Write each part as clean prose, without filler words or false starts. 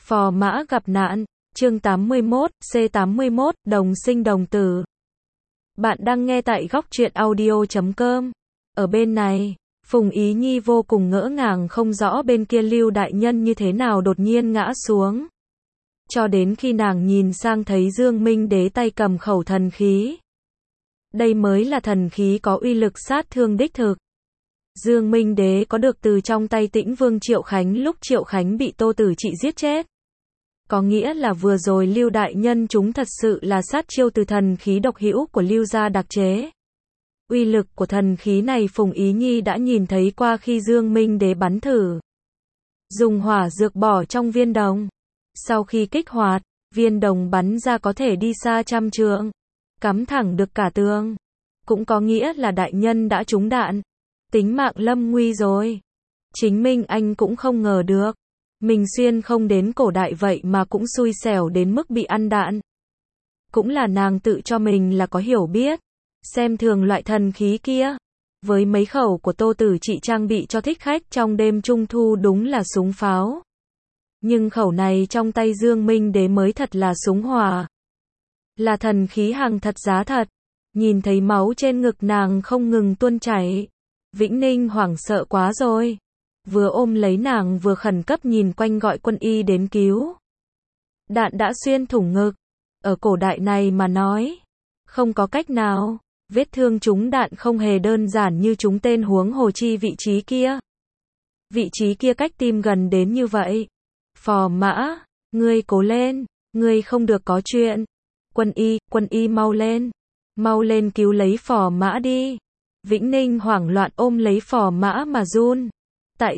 Phò Mã gặp nạn, chương 81, C81, đồng sinh đồng tử. Bạn đang nghe tại góc truyện audio.com. Ở bên này, Phùng Ý Nhi vô cùng ngỡ ngàng không rõ bên kia Lưu đại nhân như thế nào đột nhiên ngã xuống. Cho đến khi nàng nhìn sang thấy Dương Minh Đế tay cầm khẩu thần khí. Đây mới là thần khí có uy lực sát thương đích thực. Dương Minh Đế có được từ trong tay Tĩnh Vương Triệu Khánh lúc Triệu Khánh bị Tô Tử Trị giết chết. Có nghĩa là vừa rồi Lưu đại nhân chúng thật sự là sát chiêu từ thần khí độc hữu của Lưu gia đặc chế. Uy lực của thần khí này Phùng Ý Nhi đã nhìn thấy qua khi Dương Minh Đế bắn thử. Dùng hỏa dược bỏ trong viên đồng. Sau khi kích hoạt, viên đồng bắn ra có thể đi xa trăm trượng, cắm thẳng được cả tường. Cũng có nghĩa là đại nhân đã trúng đạn. Tính mạng lâm nguy rồi. Chính Minh Anh cũng không ngờ được. Mình xuyên không đến cổ đại vậy mà cũng xui xẻo đến mức bị ăn đạn. Cũng là nàng tự cho mình là có hiểu biết. Xem thường loại thần khí kia. Với mấy khẩu của Tô Tử Trị trang bị cho thích khách trong đêm trung thu đúng là súng pháo. Nhưng khẩu này trong tay Dương Minh Đế mới thật là súng hỏa. Là thần khí hàng thật giá thật. Nhìn thấy máu trên ngực nàng không ngừng tuôn chảy. Vĩnh Ninh hoảng sợ quá rồi. Vừa ôm lấy nàng vừa khẩn cấp nhìn quanh gọi quân y đến cứu. Đạn đã xuyên thủng ngực. Ở cổ đại này mà nói. Không có cách nào. Vết thương trúng đạn không hề đơn giản như trúng tên huống hồ chi vị trí kia. Vị trí kia cách tim gần đến như vậy. Phò Mã, ngươi cố lên. Ngươi không được có chuyện. Quân y mau lên. Mau lên cứu lấy Phò Mã đi. Vĩnh Ninh hoảng loạn ôm lấy Phò Mã mà run. Tại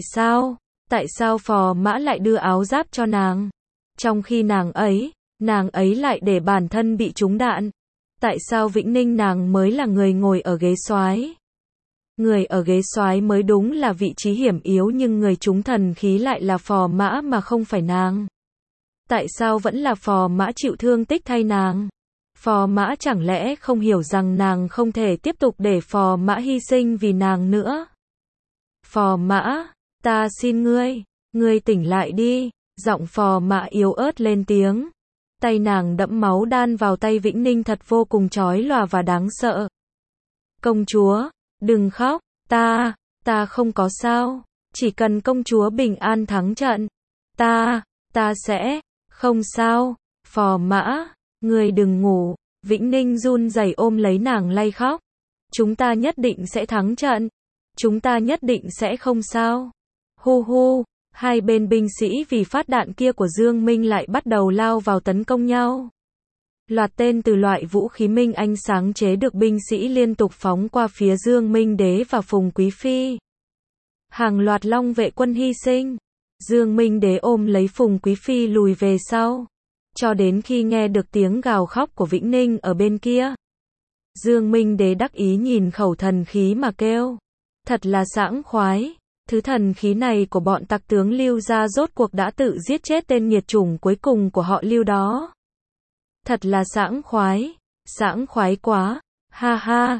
sao Phò Mã lại đưa áo giáp cho nàng? Trong khi nàng ấy lại để bản thân bị trúng đạn. Tại sao Vĩnh Ninh nàng mới là người ngồi ở ghế soái? Người ở ghế soái mới đúng là vị trí hiểm yếu nhưng người trúng thần khí lại là Phò Mã mà không phải nàng. Tại sao vẫn là Phò Mã chịu thương tích thay nàng? Phò Mã chẳng lẽ không hiểu rằng nàng không thể tiếp tục để Phò Mã hy sinh vì nàng nữa? Phò Mã, ta xin ngươi tỉnh lại đi. Giọng Phò Mã yếu ớt lên tiếng. Tay nàng đẫm máu đan vào tay Vĩnh Ninh thật vô cùng chói lòa và đáng sợ. Công chúa, đừng khóc, ta không có sao. Chỉ cần công chúa bình an thắng trận. Ta sẽ, không sao. Phò Mã, ngươi đừng ngủ. Vĩnh Ninh run rẩy ôm lấy nàng lay khóc. Chúng ta nhất định sẽ thắng trận. Chúng ta nhất định sẽ không sao. Hu hu, hai bên binh sĩ vì phát đạn kia của Dương Minh lại bắt đầu lao vào tấn công nhau. Loạt tên từ loại vũ khí Minh Anh sáng chế được binh sĩ liên tục phóng qua phía Dương Minh Đế và Phùng Quý Phi. Hàng loạt long vệ quân hy sinh. Dương Minh Đế ôm lấy Phùng Quý Phi lùi về sau. Cho đến khi nghe được tiếng gào khóc của Vĩnh Ninh ở bên kia. Dương Minh Đế đắc ý nhìn khẩu thần khí mà kêu. Thật là sảng khoái. Thứ thần khí này của bọn tặc tướng Lưu gia rốt cuộc đã tự giết chết tên nghiệt chủng cuối cùng của họ Lưu đó. Thật là sảng khoái quá. Ha ha,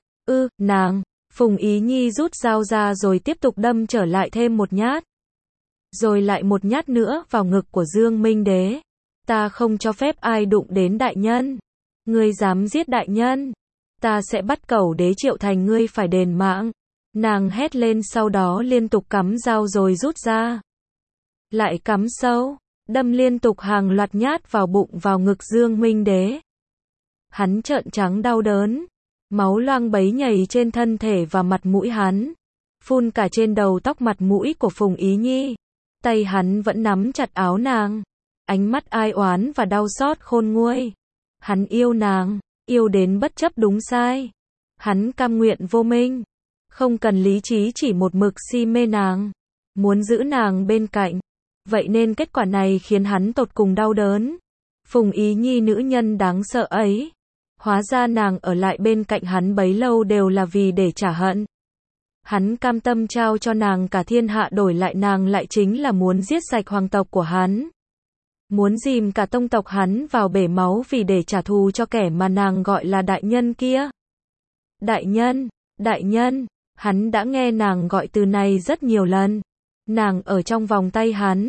nàng. Phùng Ý Nhi rút dao ra rồi tiếp tục đâm trở lại thêm một nhát. Rồi lại một nhát nữa vào ngực của Dương Minh Đế. Ta không cho phép ai đụng đến đại nhân. Ngươi dám giết đại nhân. Ta sẽ bắt Cẩu Đế Triệu Thành ngươi phải đền mạng. Nàng hét lên sau đó liên tục cắm dao rồi rút ra. Lại cắm sâu, đâm liên tục hàng loạt nhát vào bụng vào ngực Dương Minh Đế. Hắn trợn trắng đau đớn. Máu loang bấy nhảy trên thân thể và mặt mũi hắn. Phun cả trên đầu tóc mặt mũi của Phùng Ý Nhi. Tay hắn vẫn nắm chặt áo nàng. Ánh mắt ai oán và đau xót khôn nguôi. Hắn yêu nàng, yêu đến bất chấp đúng sai. Hắn cam nguyện vô minh. Không cần lý trí chỉ một mực si mê nàng. Muốn giữ nàng bên cạnh. Vậy nên kết quả này khiến hắn tột cùng đau đớn. Phùng Ý Nhi nữ nhân đáng sợ ấy. Hóa ra nàng ở lại bên cạnh hắn bấy lâu đều là vì để trả hận. Hắn cam tâm trao cho nàng cả thiên hạ đổi lại nàng lại chính là muốn giết sạch hoàng tộc của hắn. Muốn dìm cả tông tộc hắn vào bể máu vì để trả thù cho kẻ mà nàng gọi là đại nhân kia. Đại nhân. Hắn đã nghe nàng gọi từ này rất nhiều lần. Nàng ở trong vòng tay hắn.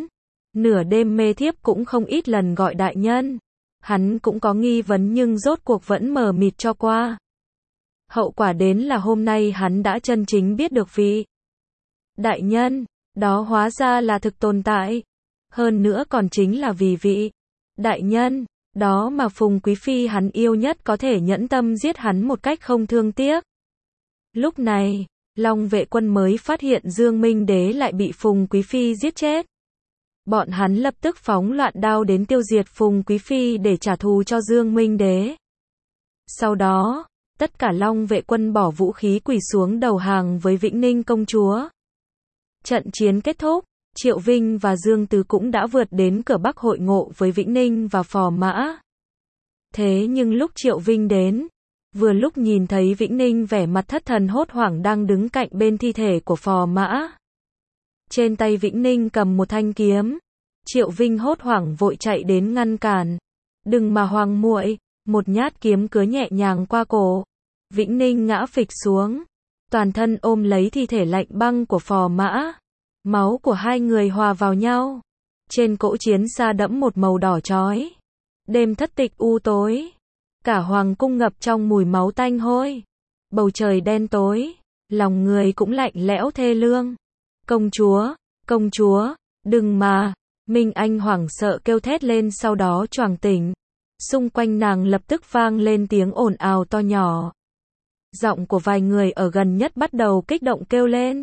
Nửa đêm mê thiếp cũng không ít lần gọi đại nhân. Hắn cũng có nghi vấn nhưng rốt cuộc vẫn mờ mịt cho qua. Hậu quả đến là hôm nay hắn đã chân chính biết được vị đại nhân đó hóa ra là thực tồn tại. Hơn nữa còn chính là vì vị đại nhân đó mà Phùng Quý Phi hắn yêu nhất có thể nhẫn tâm giết hắn một cách không thương tiếc. Lúc này, Long Vệ Quân mới phát hiện Dương Minh Đế lại bị Phùng Quý Phi giết chết. Bọn hắn lập tức phóng loạn đao đến tiêu diệt Phùng Quý Phi để trả thù cho Dương Minh Đế. Sau đó, tất cả Long Vệ Quân bỏ vũ khí quỳ xuống đầu hàng với Vĩnh Ninh công chúa. Trận chiến kết thúc, Triệu Vinh và Dương Tứ cũng đã vượt đến cửa Bắc hội ngộ với Vĩnh Ninh và Phò Mã. Thế nhưng lúc Triệu Vinh đến, vừa lúc nhìn thấy Vĩnh Ninh vẻ mặt thất thần hốt hoảng đang đứng cạnh bên thi thể của Phò Mã. Trên tay Vĩnh Ninh cầm một thanh kiếm. Triệu Vinh hốt hoảng vội chạy đến ngăn cản. Đừng mà Hoàng muội, một nhát kiếm cứa nhẹ nhàng qua cổ. Vĩnh Ninh ngã phịch xuống, toàn thân ôm lấy thi thể lạnh băng của Phò Mã. Máu của hai người hòa vào nhau. Trên cỗ chiến xa đẫm một màu đỏ chói. Đêm thất tịch u tối. Cả hoàng cung ngập trong mùi máu tanh hôi. Bầu trời đen tối. Lòng người cũng lạnh lẽo thê lương. Công chúa, đừng mà. Minh Anh hoảng sợ kêu thét lên sau đó choàng tỉnh. Xung quanh nàng lập tức vang lên tiếng ồn ào to nhỏ. Giọng của vài người ở gần nhất bắt đầu kích động kêu lên.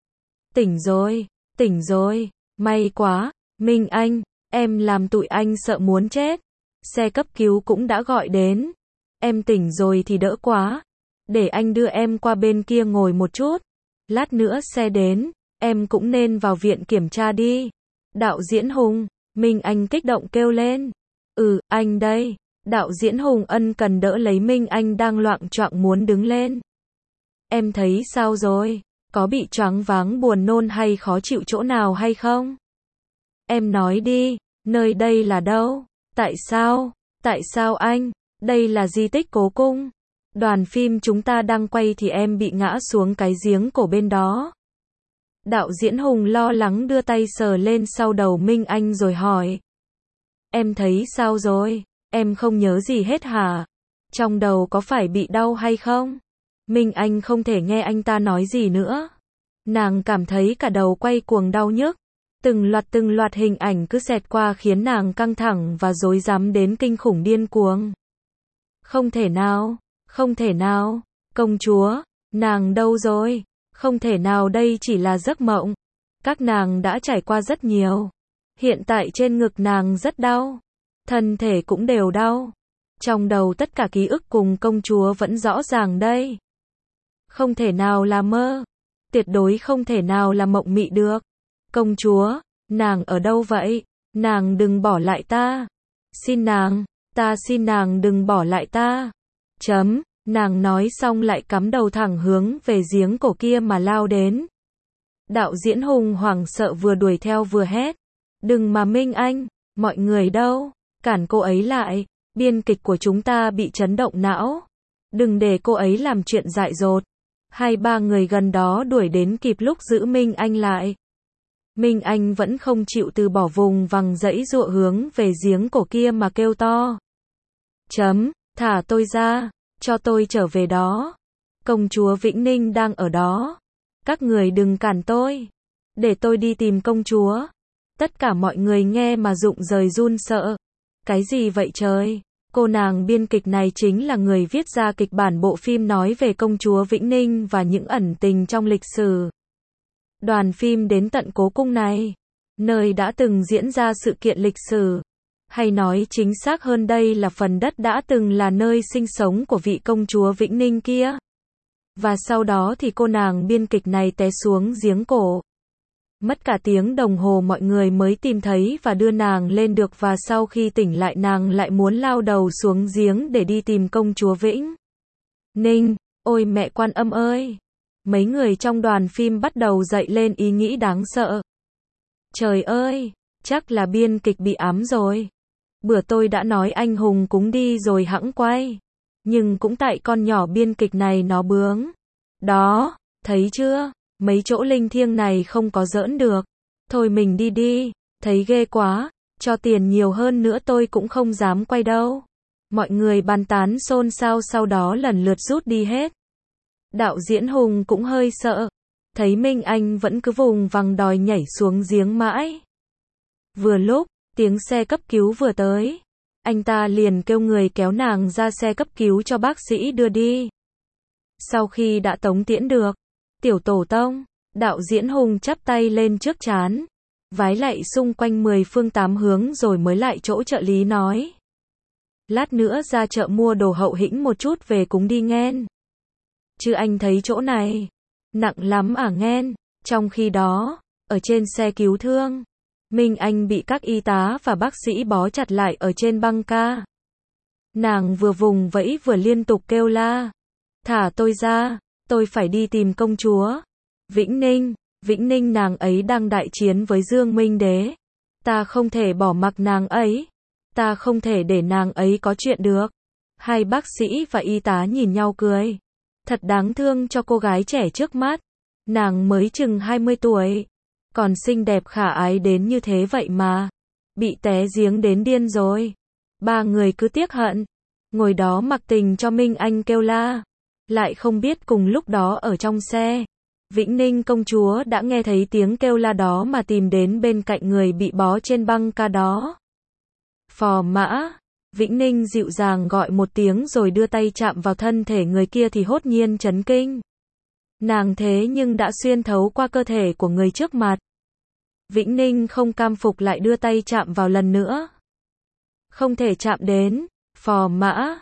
Tỉnh rồi, may quá, Minh Anh, em làm tụi anh sợ muốn chết. Xe cấp cứu cũng đã gọi đến. Em tỉnh rồi thì đỡ quá. Để anh đưa em qua bên kia ngồi một chút. Lát nữa xe đến, em cũng nên vào viện kiểm tra đi. Đạo diễn Hùng, Minh Anh kích động kêu lên. Anh đây. Đạo diễn Hùng ân cần đỡ lấy Minh Anh đang loạng choạng muốn đứng lên. Em thấy sao rồi? Có bị choáng váng buồn nôn hay khó chịu chỗ nào hay không? Em nói đi, nơi đây là đâu? Tại sao anh? Đây là di tích Cố Cung. Đoàn phim chúng ta đang quay thì em bị ngã xuống cái giếng cổ bên đó. Đạo diễn Hùng lo lắng đưa tay sờ lên sau đầu Minh Anh rồi hỏi. Em thấy sao rồi? Em không nhớ gì hết hả? Trong đầu có phải bị đau hay không? Minh Anh không thể nghe anh ta nói gì nữa. Nàng cảm thấy cả đầu quay cuồng đau nhức. Từng loạt hình ảnh cứ xẹt qua khiến nàng căng thẳng và rối rắm đến kinh khủng điên cuồng. Không thể nào, công chúa, nàng đâu rồi? Không thể nào đây chỉ là giấc mộng. Các nàng đã trải qua rất nhiều. Hiện tại trên ngực nàng rất đau. Thân thể cũng đều đau. Trong đầu tất cả ký ức cùng công chúa vẫn rõ ràng đây. Không thể nào là mơ. Tuyệt đối không thể nào là mộng mị được. Công chúa, nàng ở đâu vậy? Nàng đừng bỏ lại ta. Ta xin nàng đừng bỏ lại ta. Nàng nói xong lại cắm đầu thẳng hướng về giếng cổ kia mà lao đến. Đạo diễn Hùng hoảng sợ vừa đuổi theo vừa hét. Đừng mà Minh Anh, mọi người đâu? Cản cô ấy lại, biên kịch của chúng ta bị chấn động não. Đừng để cô ấy làm chuyện dại dột. 2-3 người gần đó đuổi đến kịp lúc giữ Minh Anh lại. Minh Anh vẫn không chịu từ bỏ vùng vằng dãy dụa hướng về giếng cổ kia mà kêu to. Thả tôi ra, cho tôi trở về đó. Công chúa Vĩnh Ninh đang ở đó. Các người đừng cản tôi. Để tôi đi tìm công chúa. Tất cả mọi người nghe mà rụng rời run sợ. Cái gì vậy trời? Cô nàng biên kịch này chính là người viết ra kịch bản bộ phim nói về công chúa Vĩnh Ninh và những ẩn tình trong lịch sử. Đoàn phim đến tận Cố Cung này, nơi đã từng diễn ra sự kiện lịch sử. Hay nói chính xác hơn đây là phần đất đã từng là nơi sinh sống của vị công chúa Vĩnh Ninh kia. Và sau đó thì cô nàng biên kịch này té xuống giếng cổ. Mất cả tiếng đồng hồ mọi người mới tìm thấy và đưa nàng lên được và sau khi tỉnh lại nàng lại muốn lao đầu xuống giếng để đi tìm công chúa Vĩnh Ninh. Ôi mẹ Quan Âm ơi! Mấy người trong đoàn phim bắt đầu dậy lên ý nghĩ đáng sợ. Trời ơi! Chắc là biên kịch bị ám rồi. Bữa tôi đã nói anh hùng cúng đi rồi hẵng quay. Nhưng cũng tại con nhỏ biên kịch này nó bướng. Đó, thấy chưa? Mấy chỗ linh thiêng này không có giỡn được. Thôi mình đi đi. Thấy ghê quá, cho tiền nhiều hơn nữa tôi cũng không dám quay đâu. Mọi người bàn tán xôn xao sau đó lần lượt rút đi hết. Đạo diễn Hùng cũng hơi sợ. Thấy Minh Anh vẫn cứ vùng vằng đòi nhảy xuống giếng mãi. Vừa lúc, tiếng xe cấp cứu vừa tới. Anh ta liền kêu người kéo nàng ra xe cấp cứu cho bác sĩ đưa đi. Sau khi đã tống tiễn được, tiểu tổ tông, đạo diễn Hùng chắp tay lên trước trán, vái lạy xung quanh 10 phương 8 hướng rồi mới lại chỗ trợ lý nói. Lát nữa ra chợ mua đồ hậu hĩnh một chút về cúng đi nghen. Chứ anh thấy chỗ này nặng lắm à nghen. Trong khi đó, ở trên xe cứu thương, Minh Anh bị các y tá và bác sĩ bó chặt lại ở trên băng ca. Nàng vừa vùng vẫy vừa liên tục kêu la. Thả tôi ra, tôi phải đi tìm công chúa. Vĩnh Ninh nàng ấy đang đại chiến với Dương Minh Đế. Ta không thể bỏ mặc nàng ấy. Ta không thể để nàng ấy có chuyện được. Hai bác sĩ và y tá nhìn nhau cười. Thật đáng thương cho cô gái trẻ trước mắt. Nàng mới chừng 20 tuổi. Còn xinh đẹp khả ái đến như thế vậy mà. Bị té giếng đến điên rồi. Ba người cứ tiếc hận. Ngồi đó mặc tình cho Minh Anh kêu la. Lại không biết cùng lúc đó ở trong xe, Vĩnh Ninh công chúa đã nghe thấy tiếng kêu la đó mà tìm đến bên cạnh người bị bó trên băng ca đó. Phò Mã. Vĩnh Ninh dịu dàng gọi một tiếng rồi đưa tay chạm vào thân thể người kia thì hốt nhiên chấn kinh. Nàng thế nhưng đã xuyên thấu qua cơ thể của người trước mặt. Vĩnh Ninh không cam phục lại đưa tay chạm vào lần nữa. Không thể chạm đến. Phò Mã.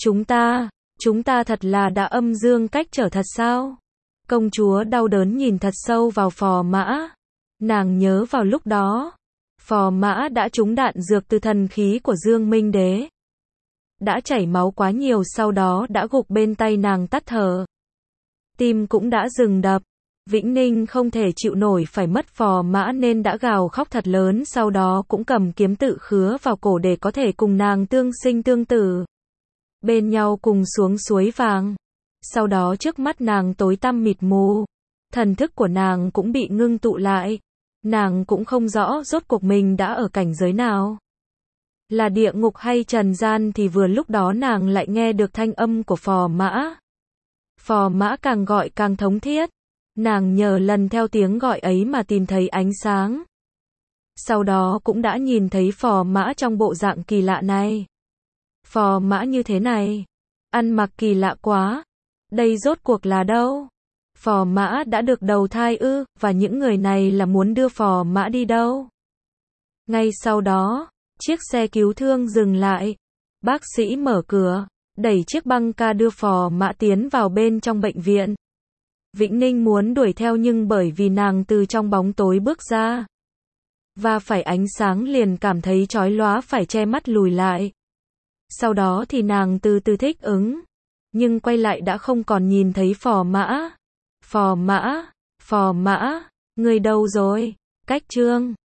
Chúng ta thật là đã âm dương cách trở thật sao? Công chúa đau đớn nhìn thật sâu vào Phò Mã. Nàng nhớ vào lúc đó, Phò Mã đã trúng đạn dược từ thần khí của Dương Minh Đế. Đã chảy máu quá nhiều sau đó đã gục bên tay nàng tắt thở. Tim cũng đã dừng đập. Vĩnh Ninh không thể chịu nổi phải mất Phò Mã nên đã gào khóc thật lớn sau đó cũng cầm kiếm tự khứa vào cổ để có thể cùng nàng tương sinh tương tử. Bên nhau cùng xuống suối vàng. Sau đó trước mắt nàng tối tăm mịt mù. Thần thức của nàng cũng bị ngưng tụ lại. Nàng cũng không rõ rốt cuộc mình đã ở cảnh giới nào. Là địa ngục hay trần gian thì vừa lúc đó nàng lại nghe được thanh âm của Phò Mã. Phò Mã càng gọi càng thống thiết. Nàng nhờ lần theo tiếng gọi ấy mà tìm thấy ánh sáng. Sau đó cũng đã nhìn thấy Phò Mã trong bộ dạng kỳ lạ này. Phò Mã như thế này, ăn mặc kỳ lạ quá. Đây rốt cuộc là đâu? Phò Mã đã được đầu thai ư, và những người này là muốn đưa Phò Mã đi đâu? Ngay sau đó, chiếc xe cứu thương dừng lại. Bác sĩ mở cửa, đẩy chiếc băng ca đưa Phò Mã tiến vào bên trong bệnh viện. Vĩnh Ninh muốn đuổi theo nhưng bởi vì nàng từ trong bóng tối bước ra. Và phải ánh sáng liền cảm thấy chói lóa phải che mắt lùi lại. Sau đó thì nàng từ từ thích ứng. Nhưng quay lại đã không còn nhìn thấy Phò Mã. Phò Mã, người đâu rồi? Cách chương